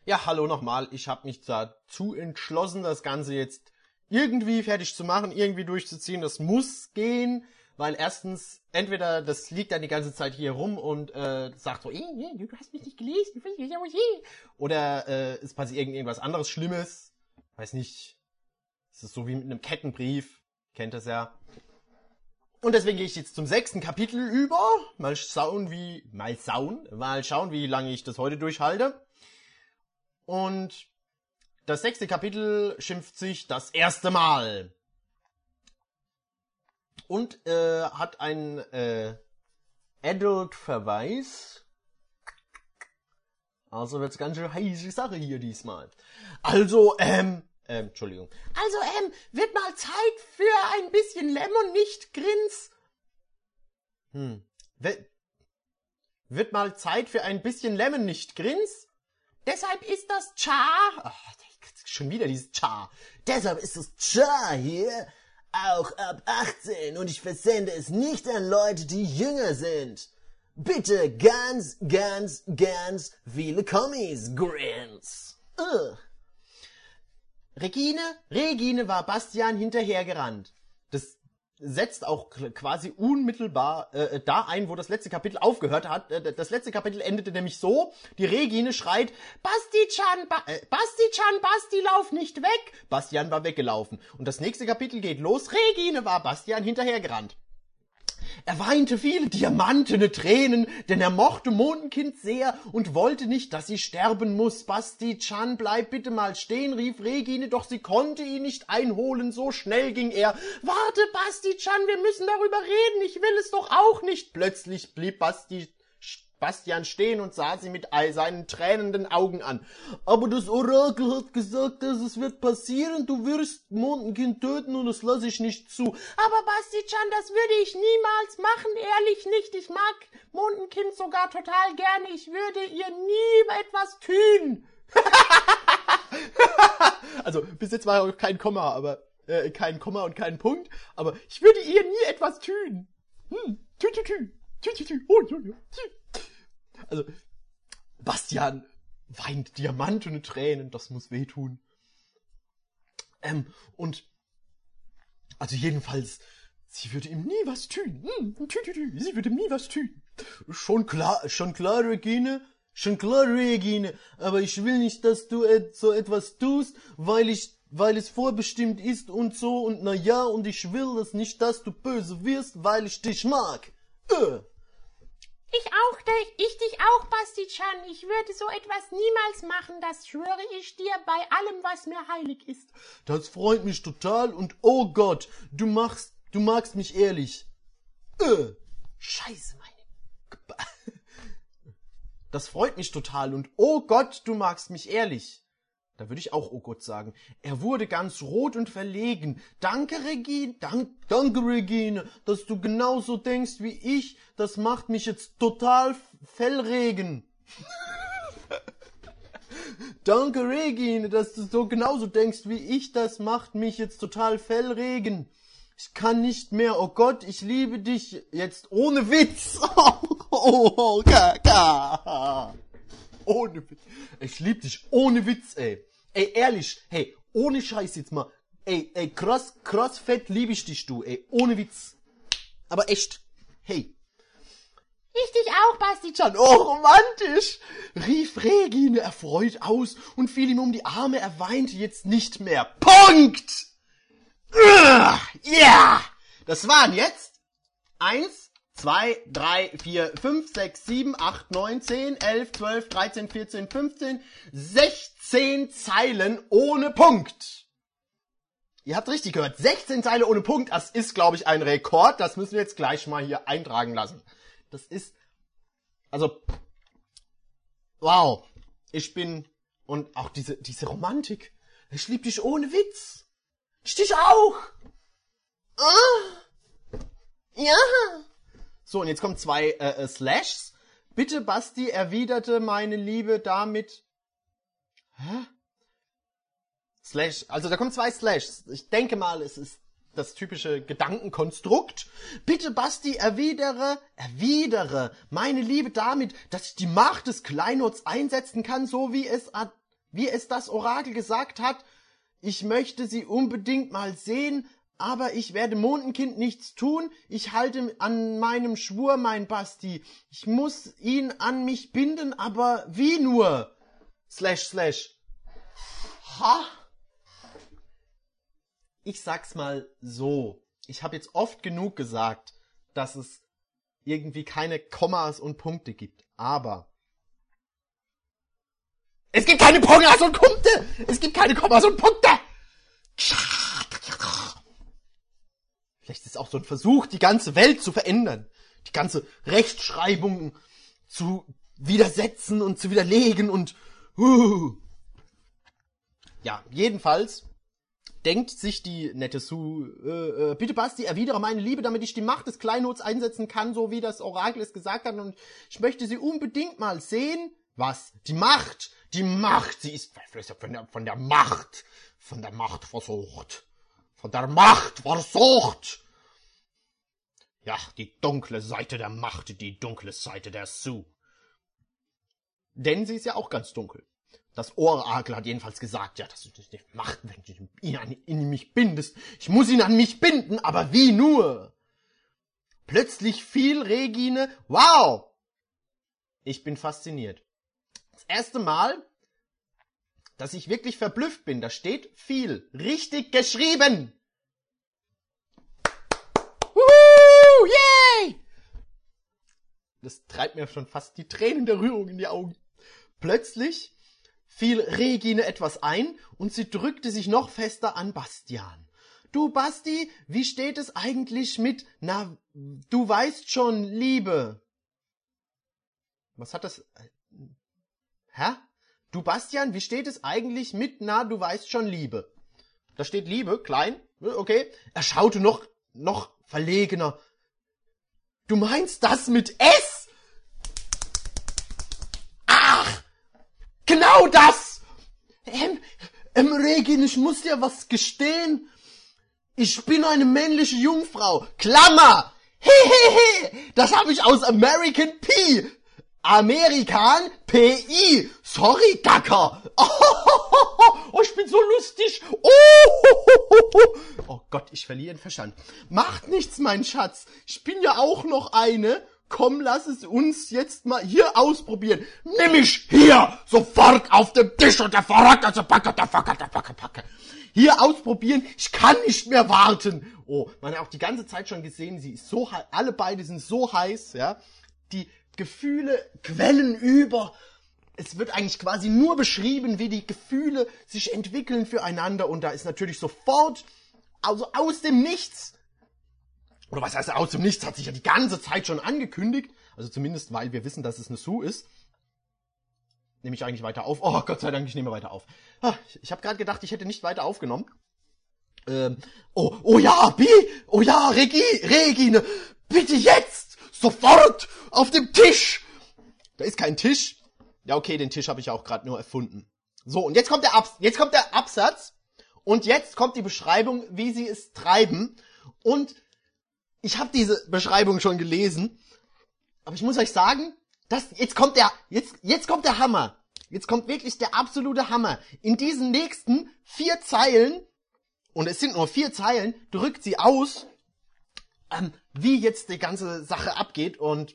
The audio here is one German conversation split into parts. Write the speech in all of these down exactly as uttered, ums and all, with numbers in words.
Ja, hallo nochmal. Ich habe mich dazu entschlossen, das Ganze jetzt irgendwie fertig zu machen, irgendwie durchzuziehen. Das muss gehen, weil erstens, entweder das liegt dann die ganze Zeit hier rum und äh, sagt so, eh, eh, du hast mich nicht gelesen, oder äh, es passiert irgendwas anderes Schlimmes. Weiß nicht. Es ist so wie mit einem Kettenbrief. Kennt das ja. Und deswegen gehe ich jetzt zum sechsten Kapitel über. Mal schauen, wie, mal schauen, mal schauen, wie lange ich das heute durchhalte. Und das sechste Kapitel schimpft sich das erste Mal. Und äh, hat einen äh, Adult-Verweis. Also wird's ganz schön heiße Sache hier diesmal. Also, ähm, ähm, Entschuldigung. Also, ähm, wird mal Zeit für ein bisschen Lemon, nicht Grins. Hm. Wird, wird mal Zeit für ein bisschen Lemon, nicht Grins. Deshalb ist das Cha. Ach, schon wieder dieses Cha. Deshalb ist das Cha hier auch ab achtzehn und ich versende es nicht an Leute, die jünger sind. Bitte ganz, ganz, ganz viele Kommis, Grins. Uh. Regine, Regine war Bastian hinterhergerannt. Das setzt auch quasi unmittelbar äh, da ein, wo das letzte Kapitel aufgehört hat. Äh, das letzte Kapitel endete nämlich so, die Regine schreit, Basti-chan, ba äh, Basti-chan, Basti, lauf nicht weg. Bastian war weggelaufen. Und das nächste Kapitel geht los, Regine war Bastian hinterhergerannt. Er weinte viele diamantene Tränen, denn er mochte Mondenkind sehr und wollte nicht, dass sie sterben muss. Basti-chan, bleib bitte mal stehen, rief Regine, doch sie konnte ihn nicht einholen, so schnell ging er. Warte, Basti-chan, wir müssen darüber reden, ich will es doch auch nicht. Plötzlich blieb Basti Bastian stehen und sah sie mit seinen tränenden Augen an. Aber das Orakel hat gesagt, dass es wird passieren, du wirst Mondenkind töten und das lasse ich nicht zu. Aber Basti-chan, das würde ich niemals machen, ehrlich nicht. Ich mag Mondenkind sogar total gerne. Ich würde ihr nie etwas tun. Also, bis jetzt war ja kein Komma, aber, äh, kein Komma und kein Punkt, aber ich würde ihr nie etwas tun. Hm, tü, tü, tü, tü, tü, tü, oh, tü, tü. Also, Bastian weint diamantene Tränen, das muss wehtun. Ähm, und, also jedenfalls, sie würde ihm nie was tun. Hm, tü, tü, tü. Sie würde ihm nie was tun. Schon klar, schon klar, Regine, schon klar, Regine, aber ich will nicht, dass du et, so etwas tust, weil ich, weil es vorbestimmt ist und so und na ja, und ich will das nicht, dass du böse wirst, weil ich dich mag. Äh. Ich auch, ich dich auch, Basti-chan. Ich würde so etwas niemals machen, das schwöre ich dir bei allem, was mir heilig ist. Das freut mich total und oh Gott, du machst, du magst mich ehrlich. Äh, Scheiße, meine... Das freut mich total und oh Gott, du magst mich ehrlich. Da würde ich auch oh Gott sagen. Er wurde ganz rot und verlegen. Danke, Regine, dank, danke, Regine, dass du genauso denkst wie ich. Das macht mich jetzt total fellregen. Danke, Regine, dass du so genauso denkst wie ich. Das macht mich jetzt total fellregen. Ich kann nicht mehr. Oh Gott, ich liebe dich jetzt ohne Witz. Oh, oh, oh, ka, ka. Ohne Witz. Ich lieb dich ohne Witz, ey. Ey, ehrlich, hey, ohne Scheiß jetzt mal. Ey, ey, krass, krass fett lieb ich dich, du, ey, ohne Witz. Aber echt, hey. Ich dich auch, Basti-chan. Oh, romantisch, rief Regine erfreut aus und fiel ihm um die Arme, er weinte jetzt nicht mehr. Punkt! Ja! Yeah! Das waren jetzt eins, zwei, drei, vier, fünf, sechs, sieben, acht, neun, zehn, elf, zwölf, dreizehn, vierzehn, fünfzehn, sechzehn Zeilen ohne Punkt. Ihr habt richtig gehört, sechzehn Zeilen ohne Punkt, das ist, glaube ich, ein Rekord. Das müssen wir jetzt gleich mal hier eintragen lassen. Das ist, also, wow, ich bin, und auch diese, diese Romantik. Ich lieb dich ohne Witz. Ich dich auch. Ah. Ja. So, und jetzt kommen zwei äh, Slashs. Bitte, Basti, erwiderte meine Liebe damit... Hä? Slash, also da kommen zwei Slashs. Ich denke mal, es ist das typische Gedankenkonstrukt. Bitte, Basti, erwidere, erwidere meine Liebe damit, dass ich die Macht des Kleinods einsetzen kann, so wie es... Ad wie es das Orakel gesagt hat. Ich möchte sie unbedingt mal sehen, aber ich werde Mondenkind nichts tun. Ich halte an meinem Schwur, mein Basti. Ich muss ihn an mich binden, aber wie nur? Slash, slash. Ha? Ich sag's mal so. Ich habe jetzt oft genug gesagt, dass es irgendwie keine Kommas und Punkte gibt. Aber es gibt keine Kommas und Punkte! Es gibt keine Kommas und Punkte! Vielleicht ist es auch so ein Versuch, die ganze Welt zu verändern. Die ganze Rechtschreibung zu widersetzen und zu widerlegen und... Uh. Ja, jedenfalls denkt sich die nette Sue, äh, äh, bitte Basti, erwidere meine Liebe, damit ich die Macht des Kleinods einsetzen kann, so wie das Orakel es gesagt hat. Und ich möchte sie unbedingt mal sehen. Was? Die Macht! Die Macht! Sie ist von der, von der Macht, von der Macht versucht. Von der Macht versucht! Ja, die dunkle Seite der Macht, die dunkle Seite der Sue. Denn sie ist ja auch ganz dunkel. Das Orakel hat jedenfalls gesagt, ja, das ist die Macht, wenn du ihn an ihn mich bindest. Ich muss ihn an mich binden, aber wie nur? Plötzlich fiel Regine, wow! Ich bin fasziniert. Das erste Mal, dass ich wirklich verblüfft bin, da steht viel, richtig geschrieben. Wuhu, yay! Das treibt mir schon fast die Tränen der Rührung in die Augen. Plötzlich fiel Regine etwas ein und sie drückte sich noch fester an Bastian. Du, Basti, wie steht es eigentlich mit, na, du weißt schon, Liebe? Was hat das... Hä? Du, Bastian, wie steht es eigentlich mit, na, du weißt schon, Liebe? Da steht Liebe, klein, okay. Er schaute noch, noch verlegener. Du meinst das mit S? Ach, genau das! Ähm, ähm, Regine, ich muss dir was gestehen. Ich bin eine männliche Jungfrau. Klammer! Hehehe! Das habe ich aus American P. Amerikan P I. Sorry, Gacker. Oh, ich bin so lustig. Oh, oh Gott, ich verliere den Verstand. Macht nichts, mein Schatz. Ich bin ja auch noch eine. Komm, lass es uns jetzt mal hier ausprobieren. Nimm mich hier sofort auf dem Tisch und der verrackerte Backe, der Backe, der Backe, Backe. Hier ausprobieren. Ich kann nicht mehr warten. Oh, man hat auch die ganze Zeit schon gesehen, sie ist so heiß. Alle beide sind so heiß, ja. Die Gefühle quellen über. Es wird eigentlich quasi nur beschrieben, wie die Gefühle sich entwickeln füreinander. Und da ist natürlich sofort, also aus dem Nichts, oder was heißt aus dem Nichts, hat sich ja die ganze Zeit schon angekündigt. Also zumindest, weil wir wissen, dass es eine Sue ist. Nehme ich eigentlich weiter auf? Oh, Gott sei Dank, ich nehme weiter auf. Ah, ich habe gerade gedacht, ich hätte nicht weiter aufgenommen. Ähm, oh, oh ja, Bi, oh ja, Regi, Regine, bitte jetzt! Sofort auf dem Tisch. Da ist kein Tisch. Ja, okay, den Tisch habe ich auch gerade nur erfunden. So, und jetzt kommt der Abs- jetzt kommt der Absatz und jetzt kommt die Beschreibung, wie sie es treiben. Und ich habe diese Beschreibung schon gelesen, aber ich muss euch sagen, das jetzt kommt der jetzt jetzt kommt der Hammer. Jetzt kommt wirklich der absolute Hammer. In diesen nächsten vier Zeilen, und es sind nur vier Zeilen, drückt sie aus, ähm, wie jetzt die ganze Sache abgeht, und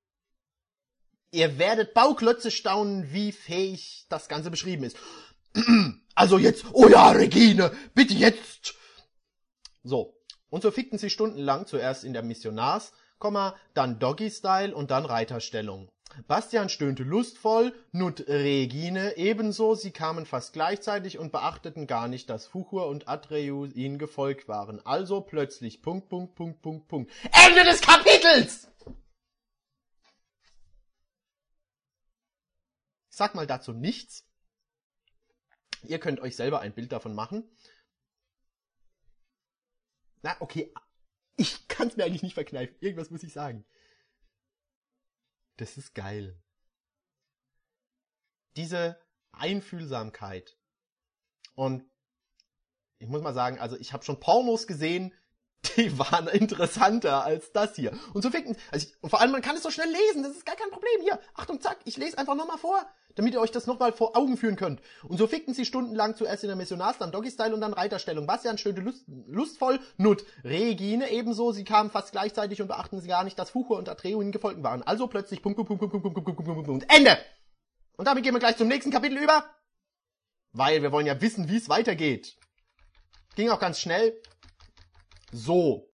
ihr werdet Bauklötze staunen, wie fähig das Ganze beschrieben ist. Also jetzt, oh ja, Regine, bitte jetzt. So, und so fickten sie stundenlang, zuerst in der Missionars, dann Doggy-Style und dann Reiterstellung. Bastian stöhnte lustvoll, Nut Regine ebenso, sie kamen fast gleichzeitig und beachteten gar nicht, dass Fuchur und Atreus ihnen gefolgt waren. Also plötzlich, Punkt, Punkt, Punkt, Punkt, Punkt. Ende des Kapitels! Ich sag mal dazu nichts. Ihr könnt euch selber ein Bild davon machen. Na, okay, ich kann's mir eigentlich nicht verkneifen. Irgendwas muss ich sagen. Das ist geil. Diese Einfühlsamkeit. Und ich muss mal sagen, also ich habe schon Pornos gesehen, Die waren interessanter als das hier. Und so ficken, also ich, und vor allem, man kann es so schnell lesen, das ist gar kein Problem. Hier, Achtung, zack, ich lese einfach nochmal vor, damit ihr euch das nochmal vor Augen führen könnt. Und so fickten sie stundenlang zuerst in der Missionars, dann Doggy-Style und dann Reiterstellung. Bastian stöhnte lust, lustvoll, Nut. Regine ebenso, sie kamen fast gleichzeitig und beachten sie gar nicht, dass Fuchur und Atreo ihnen gefolgt waren. Also plötzlich Punkt, Punkt, Punkt, Punkt, Punkt, Punkt, Punkt, Punkt, Punkt, Punkt, Ende! Und damit gehen wir gleich zum nächsten Kapitel über, weil wir wollen ja wissen, wie es weitergeht. Ging auch ganz schnell. So.